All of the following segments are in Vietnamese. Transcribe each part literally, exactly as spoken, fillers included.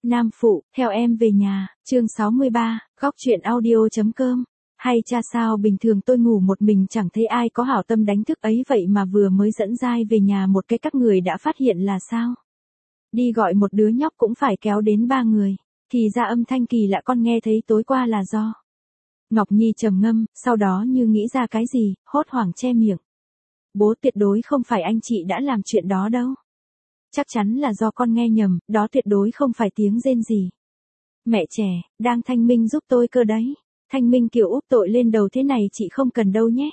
Nam phụ, theo em về nhà, chương sáu mươi ba, góc truyện audio.com. Hay cha sao bình thường tôi ngủ một mình chẳng thấy ai có hảo tâm đánh thức ấy vậy mà vừa mới dẫn Giai về nhà một cái các người đã phát hiện là sao? Đi gọi một đứa nhóc cũng phải kéo đến ba người, thì ra âm thanh kỳ lạ con nghe thấy tối qua là do. Ngọc Nhi trầm ngâm, sau đó như nghĩ ra cái gì, hốt hoảng che miệng. Bố tuyệt đối không phải anh chị đã làm chuyện đó đâu. Chắc chắn là do con nghe nhầm, đó tuyệt đối không phải tiếng rên gì. Mẹ trẻ, đang thanh minh giúp tôi cơ đấy. Thanh minh kiểu úp tội lên đầu thế này chị không cần đâu nhé.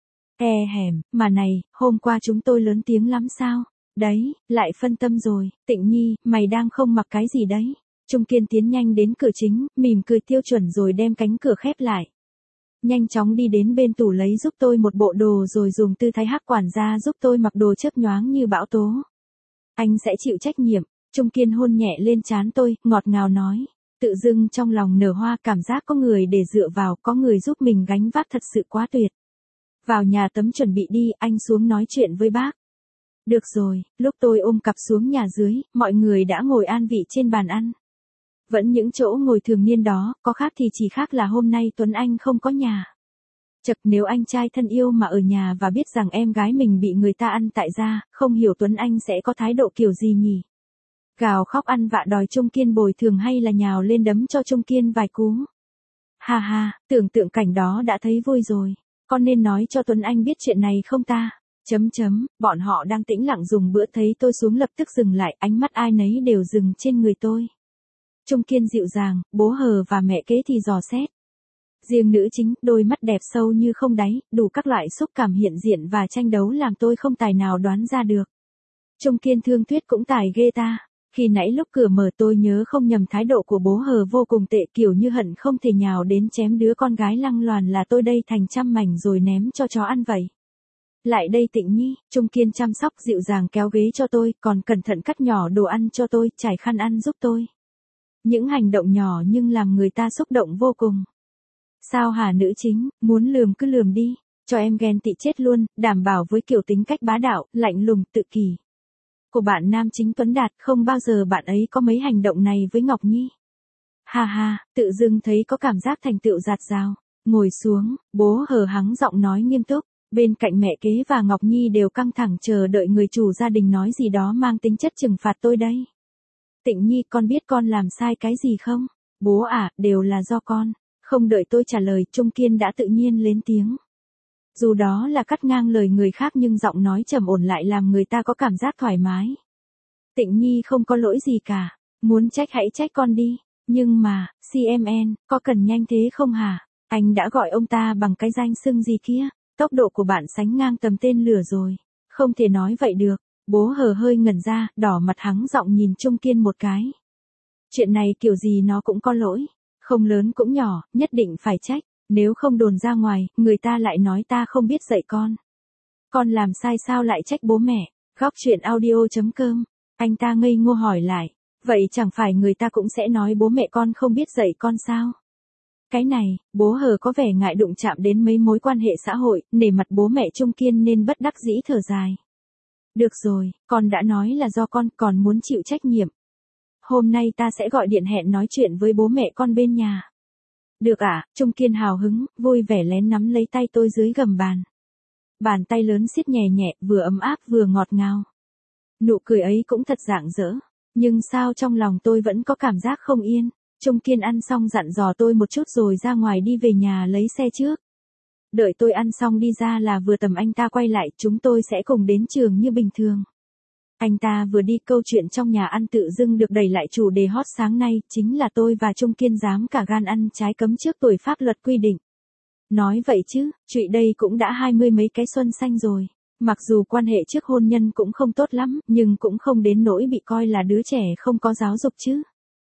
E hẻm, mà này, hôm qua chúng tôi lớn tiếng lắm sao? Đấy, lại phân tâm rồi. Tịnh Nhi, mày đang không mặc cái gì đấy? Trung Kiên tiến nhanh đến cửa chính, mỉm cười tiêu chuẩn rồi đem cánh cửa khép lại. Nhanh chóng đi đến bên tủ lấy giúp tôi một bộ đồ rồi dùng tư thái hắc quản gia giúp tôi mặc đồ chớp nhoáng như bão tố. Anh sẽ chịu trách nhiệm. Trung Kiên hôn nhẹ lên trán tôi, ngọt ngào nói. Tự dưng trong lòng nở hoa, cảm giác có người để dựa vào, có người giúp mình gánh vác thật sự quá tuyệt. Vào nhà tắm chuẩn bị đi, anh xuống nói chuyện với bác. Được rồi, lúc tôi ôm cặp xuống nhà dưới, mọi người đã ngồi an vị trên bàn ăn. Vẫn những chỗ ngồi thường niên đó, có khác thì chỉ khác là hôm nay Tuấn Anh không có nhà. Chật, nếu anh trai thân yêu mà ở nhà và biết rằng em gái mình bị người ta ăn tại gia, không hiểu Tuấn Anh sẽ có thái độ kiểu gì nhỉ? Gào khóc ăn vạ đòi Trung Kiên bồi thường hay là nhào lên đấm cho Trung Kiên vài cú? Ha ha, tưởng tượng cảnh đó đã thấy vui rồi. Con nên nói cho Tuấn Anh biết chuyện này không ta? Chấm chấm, bọn họ đang tĩnh lặng dùng bữa thấy tôi xuống lập tức dừng lại, ánh mắt ai nấy đều dừng trên người tôi. Trung Kiên dịu dàng, bố Hờ và mẹ kế thì dò xét. Riêng nữ chính, đôi mắt đẹp sâu như không đáy, đủ các loại xúc cảm hiện diện và tranh đấu làm tôi không tài nào đoán ra được. Trung Kiên thương Tuyết cũng tài ghê ta. Khi nãy lúc cửa mở tôi nhớ không nhầm thái độ của bố Hờ vô cùng tệ, kiểu như hận không thể nhào đến chém đứa con gái lăng loàn là tôi đây thành trăm mảnh rồi ném cho chó ăn vậy. Lại đây Tịnh Nhi, Trung Kiên chăm sóc dịu dàng kéo ghế cho tôi, còn cẩn thận cắt nhỏ đồ ăn cho tôi, trải khăn ăn giúp tôi. Những hành động nhỏ nhưng làm người ta xúc động vô cùng. Sao hả nữ chính, muốn lườm cứ lườm đi, cho em ghen tị chết luôn, đảm bảo với kiểu tính cách bá đạo, lạnh lùng, tự kỷ của bạn nam chính Tuấn Đạt, không bao giờ bạn ấy có mấy hành động này với Ngọc Nhi. Ha ha, tự dưng thấy có cảm giác thành tựu dạt dào. Ngồi xuống, bố Hờ hắng giọng nói nghiêm túc, bên cạnh mẹ kế và Ngọc Nhi đều căng thẳng chờ đợi người chủ gia đình nói gì đó mang tính chất trừng phạt tôi đây. Tịnh Nhi, con biết con làm sai cái gì không? Bố à, đều là do con. Không đợi tôi trả lời, Trung Kiên đã tự nhiên lên tiếng. Dù đó là cắt ngang lời người khác nhưng giọng nói trầm ổn lại làm người ta có cảm giác thoải mái. Tịnh Nhi không có lỗi gì cả, muốn trách hãy trách con đi, nhưng mà, xê em en, có cần nhanh thế không hả? Anh đã gọi ông ta bằng cái danh xưng gì kia, tốc độ của bạn sánh ngang tầm tên lửa rồi, không thể nói vậy được. Bố Hờ hơi ngẩn ra, đỏ mặt hắng giọng nhìn Trung Kiên một cái. Chuyện này kiểu gì nó cũng có lỗi, không lớn cũng nhỏ, nhất định phải trách. Nếu không đồn ra ngoài, người ta lại nói ta không biết dạy con. Con làm sai sao lại trách bố mẹ? Góc truyện audio.com. Anh ta ngây ngô hỏi lại. Vậy chẳng phải người ta cũng sẽ nói bố mẹ con không biết dạy con sao? Cái này, bố Hờ có vẻ ngại đụng chạm đến mấy mối quan hệ xã hội, nể mặt bố mẹ Trung Kiên nên bất đắc dĩ thở dài. Được rồi, con đã nói là do con, còn muốn chịu trách nhiệm. Hôm nay ta sẽ gọi điện hẹn nói chuyện với bố mẹ con bên nhà. Được ạ, à, Trung Kiên hào hứng, vui vẻ lén nắm lấy tay tôi dưới gầm bàn. Bàn tay lớn siết nhẹ nhẹ, vừa ấm áp vừa ngọt ngào. Nụ cười ấy cũng thật rạng rỡ, nhưng sao trong lòng tôi vẫn có cảm giác không yên. Trung Kiên ăn xong dặn dò tôi một chút rồi ra ngoài đi về nhà lấy xe trước. Đợi tôi ăn xong đi ra là vừa tầm anh ta quay lại, chúng tôi sẽ cùng đến trường như bình thường. Anh ta vừa đi, câu chuyện trong nhà ăn tự dưng được đẩy lại chủ đề hot sáng nay, chính là tôi và Trung Kiên dám cả gan ăn trái cấm trước tuổi pháp luật quy định. Nói vậy chứ, chuyện đây cũng đã hai mươi mấy cái xuân xanh rồi. Mặc dù quan hệ trước hôn nhân cũng không tốt lắm, nhưng cũng không đến nỗi bị coi là đứa trẻ không có giáo dục chứ.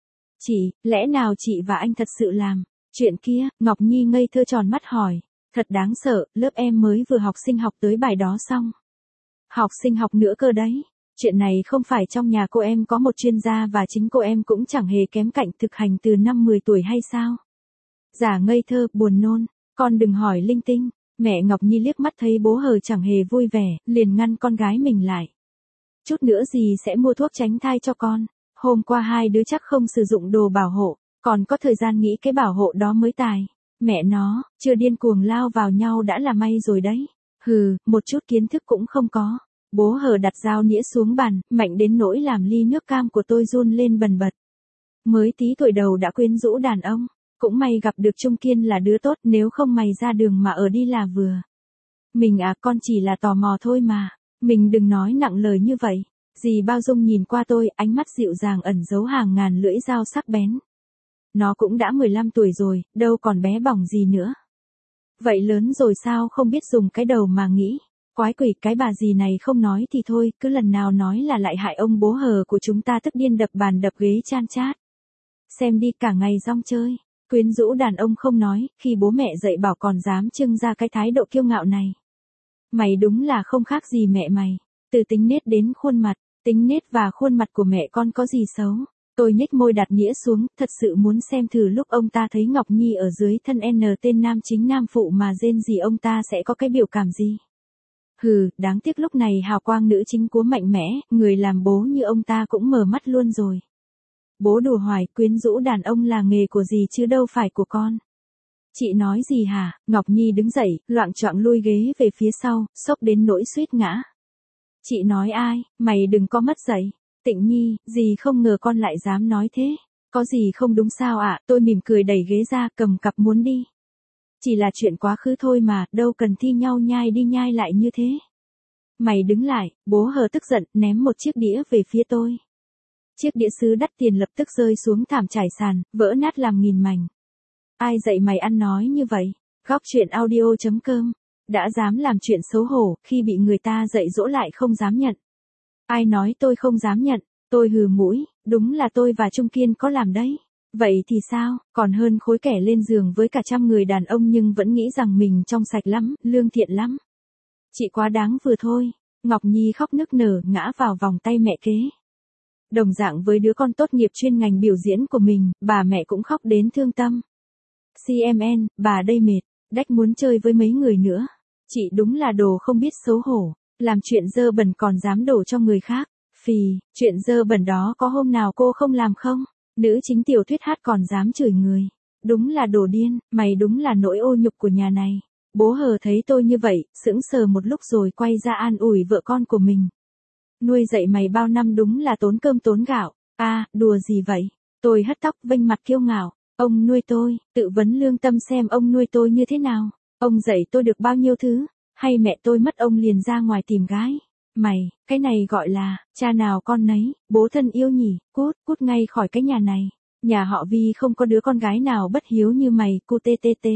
Chị, lẽ nào chị và anh thật sự làm chuyện kia? Ngọc Nhi ngây thơ tròn mắt hỏi. Thật đáng sợ, lớp em mới vừa học sinh học tới bài đó xong. Học sinh học nữa cơ đấy. Chuyện này không phải trong nhà cô em có một chuyên gia và chính cô em cũng chẳng hề kém cạnh thực hành từ năm mười tuổi hay sao? Giả ngây thơ, buồn nôn, con đừng hỏi linh tinh. Mẹ Ngọc Nhi liếc mắt thấy bố Hờ chẳng hề vui vẻ, liền ngăn con gái mình lại. Chút nữa gì sẽ mua thuốc tránh thai cho con. Hôm qua hai đứa chắc không sử dụng đồ bảo hộ, còn có thời gian nghĩ cái bảo hộ đó mới tài. Mẹ nó, chưa điên cuồng lao vào nhau đã là may rồi đấy. Hừ, một chút kiến thức cũng không có. Bố Hờ đặt dao nĩa xuống bàn, mạnh đến nỗi làm ly nước cam của tôi run lên bần bật. Mới tí tuổi đầu đã quyến rũ đàn ông. Cũng may gặp được Trung Kiên là đứa tốt, nếu không mày ra đường mà ở đi là vừa. Mình à, con chỉ là tò mò thôi mà. Mình đừng nói nặng lời như vậy. Dì bao dung nhìn qua tôi, ánh mắt dịu dàng ẩn giấu hàng ngàn lưỡi dao sắc bén. Nó cũng đã mười lăm tuổi rồi, đâu còn bé bỏng gì nữa. Vậy lớn rồi sao không biết dùng cái đầu mà nghĩ. Quái quỷ, cái bà dì này không nói thì thôi, cứ lần nào nói là lại hại ông bố Hờ của chúng ta, tức điên đập bàn đập ghế chan chát. Xem đi, cả ngày rong chơi. Quyến rũ đàn ông không nói, khi bố mẹ dạy bảo còn dám trưng ra cái thái độ kiêu ngạo này. Mày đúng là không khác gì mẹ mày. Từ tính nết đến khuôn mặt, tính nết và khuôn mặt của mẹ con có gì xấu. Tôi nhếch môi đặt nĩa xuống, thật sự muốn xem thử lúc ông ta thấy Ngọc Nhi ở dưới thân N tên nam chính nam phụ mà rên gì ông ta sẽ có cái biểu cảm gì. Hừ, đáng tiếc lúc này hào quang nữ chính cúa mạnh mẽ, người làm bố như ông ta cũng mở mắt luôn rồi. Bố đùa hoài, quyến rũ đàn ông là nghề của gì chứ đâu phải của con. Chị nói gì hả? Ngọc Nhi đứng dậy, loạng choạng lui ghế về phía sau, sốc đến nỗi suýt ngã. Chị nói ai? Mày đừng có mất dạy. Tịnh Nhi, dì không ngờ con lại dám nói thế. Có gì không đúng sao ạ? À? Tôi mỉm cười đẩy ghế ra, cầm cặp muốn đi. Chỉ là chuyện quá khứ thôi mà, đâu cần thi nhau nhai đi nhai lại như thế. Mày đứng lại, bố Hờ tức giận, ném một chiếc đĩa về phía tôi. Chiếc đĩa sứ đắt tiền lập tức rơi xuống thảm trải sàn, vỡ nát làm nghìn mảnh. Ai dạy mày ăn nói như vậy? Góc truyện audio chấm com. Đã dám làm chuyện xấu hổ, khi bị người ta dạy dỗ lại không dám nhận. Ai nói tôi không dám nhận? Tôi hừ mũi, đúng là tôi và Trung Kiên có làm đấy. Vậy thì sao, còn hơn khối kẻ lên giường với cả trăm người đàn ông nhưng vẫn nghĩ rằng mình trong sạch lắm, lương thiện lắm. Chị quá đáng vừa thôi. Ngọc Nhi khóc nức nở ngã vào vòng tay mẹ kế. Đồng dạng với đứa con tốt nghiệp chuyên ngành biểu diễn của mình, bà mẹ cũng khóc đến thương tâm. xê em en, bà đây mệt, đách muốn chơi với mấy người nữa. Chị đúng là đồ không biết xấu hổ, làm chuyện dơ bẩn còn dám đổ cho người khác. Phì, chuyện dơ bẩn đó có hôm nào cô không làm không? Nữ chính tiểu thuyết hát còn dám chửi người. Đúng là đồ điên, mày đúng là nỗi ô nhục của nhà này. Bố Hờ thấy tôi như vậy, sững sờ một lúc rồi quay ra an ủi vợ con của mình. Nuôi dạy mày bao năm đúng là tốn cơm tốn gạo. A, à, đùa gì vậy? Tôi hất tóc vênh mặt kiêu ngạo. Ông nuôi tôi, tự vấn lương tâm xem ông nuôi tôi như thế nào. Ông dạy tôi được bao nhiêu thứ, hay mẹ tôi mất ông liền ra ngoài tìm gái. Mày, cái này gọi là, cha nào con nấy, bố thân yêu nhỉ, cút, cút ngay khỏi cái nhà này. Nhà họ Vi không có đứa con gái nào bất hiếu như mày, cu tê tê tê.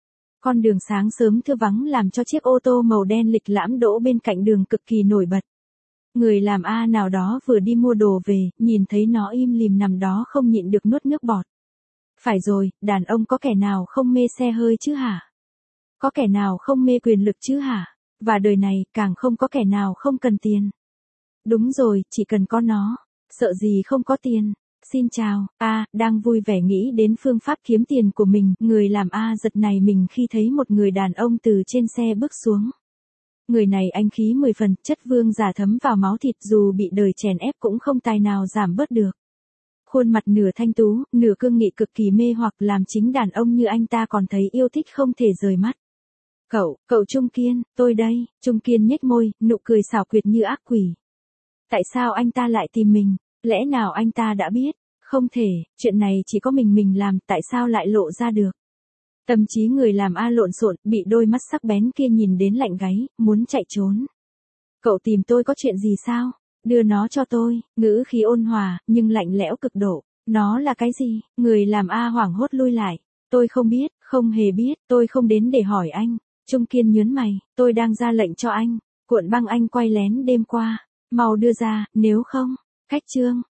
Con đường sáng sớm thưa vắng làm cho chiếc ô tô màu đen lịch lãm đỗ bên cạnh đường cực kỳ nổi bật. Người làm A nào đó vừa đi mua đồ về, nhìn thấy nó im lìm nằm đó không nhịn được nuốt nước bọt. Phải rồi, đàn ông có kẻ nào không mê xe hơi chứ hả? Có kẻ nào không mê quyền lực chứ hả? Và đời này, càng không có kẻ nào không cần tiền. Đúng rồi, chỉ cần có nó. Sợ gì không có tiền. Xin chào, A, đang vui vẻ nghĩ đến phương pháp kiếm tiền của mình. Người làm A giật này mình khi thấy một người đàn ông từ trên xe bước xuống. Người này anh khí mười phần, chất vương giả thấm vào máu thịt, dù bị đời chèn ép cũng không tài nào giảm bớt được. Khuôn mặt nửa thanh tú, nửa cương nghị cực kỳ mê hoặc, làm chính đàn ông như anh ta còn thấy yêu thích không thể rời mắt. Cậu, cậu Trung Kiên, tôi đây. Trung Kiên nhếch môi, nụ cười xảo quyệt như ác quỷ. Tại sao anh ta lại tìm mình? Lẽ nào anh ta đã biết? Không thể, chuyện này chỉ có mình mình làm, tại sao lại lộ ra được? Tâm trí người làm A lộn xộn, bị đôi mắt sắc bén kia nhìn đến lạnh gáy, muốn chạy trốn. Cậu tìm tôi có chuyện gì sao? Đưa nó cho tôi. Ngữ khí ôn hòa, nhưng lạnh lẽo cực độ. Nó là cái gì? Người làm A hoảng hốt lui lại. Tôi không biết, không hề biết, tôi không đến để hỏi anh. Trung Kiên nhớn mày, tôi đang ra lệnh cho anh. Cuộn băng anh quay lén đêm qua. Mau đưa ra, nếu không. Cách chương.